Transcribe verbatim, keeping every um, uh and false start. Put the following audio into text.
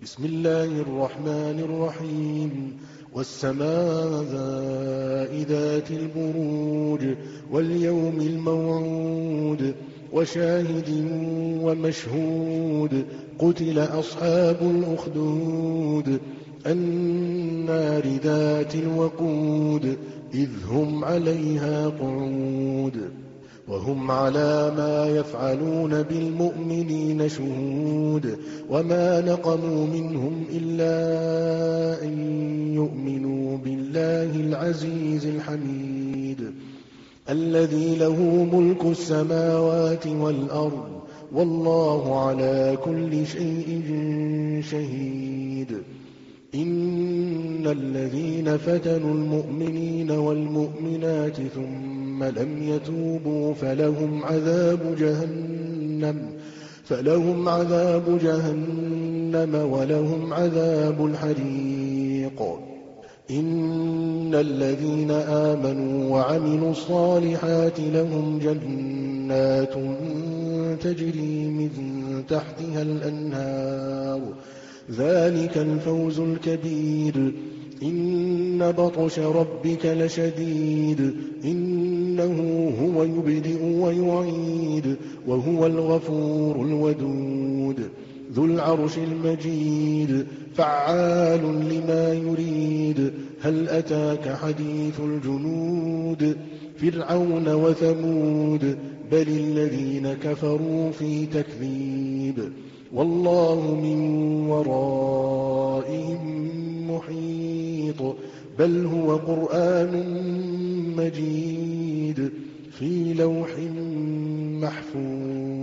بسم الله الرحمن الرحيم والسماء ذات البروج واليوم الموعود وشاهد ومشهود قتل أصحاب الأخدود النار ذات الوقود إذ هم عليها قعود وهم على ما يفعلون بالمؤمنين شهود وما نقموا منهم إلا أن يؤمنوا بالله العزيز الحميد الذي له ملك السماوات والأرض والله على كل شيء شهيد إن الذين فتنوا المؤمنين والمؤمنات ثم لم يتوبوا فلهم عذاب جهنم فلهم عذاب جهنم ولهم عذاب الحريق إن الذين آمنوا وعملوا الصالحات لهم جنات تجري من تحتها الأنهار ذلك الفوز الكبير إن بطش ربك لشديد إنه هو يبدئ ويعيد وهو الغفور الودود ذو العرش المجيد فعال لما يريد هل أتاك حديث الجنود فرعون وثمود بل الذين كفروا في تكذيب والله من ورائهم محيط بل هو قرآن مجيد في لوح محفوظ.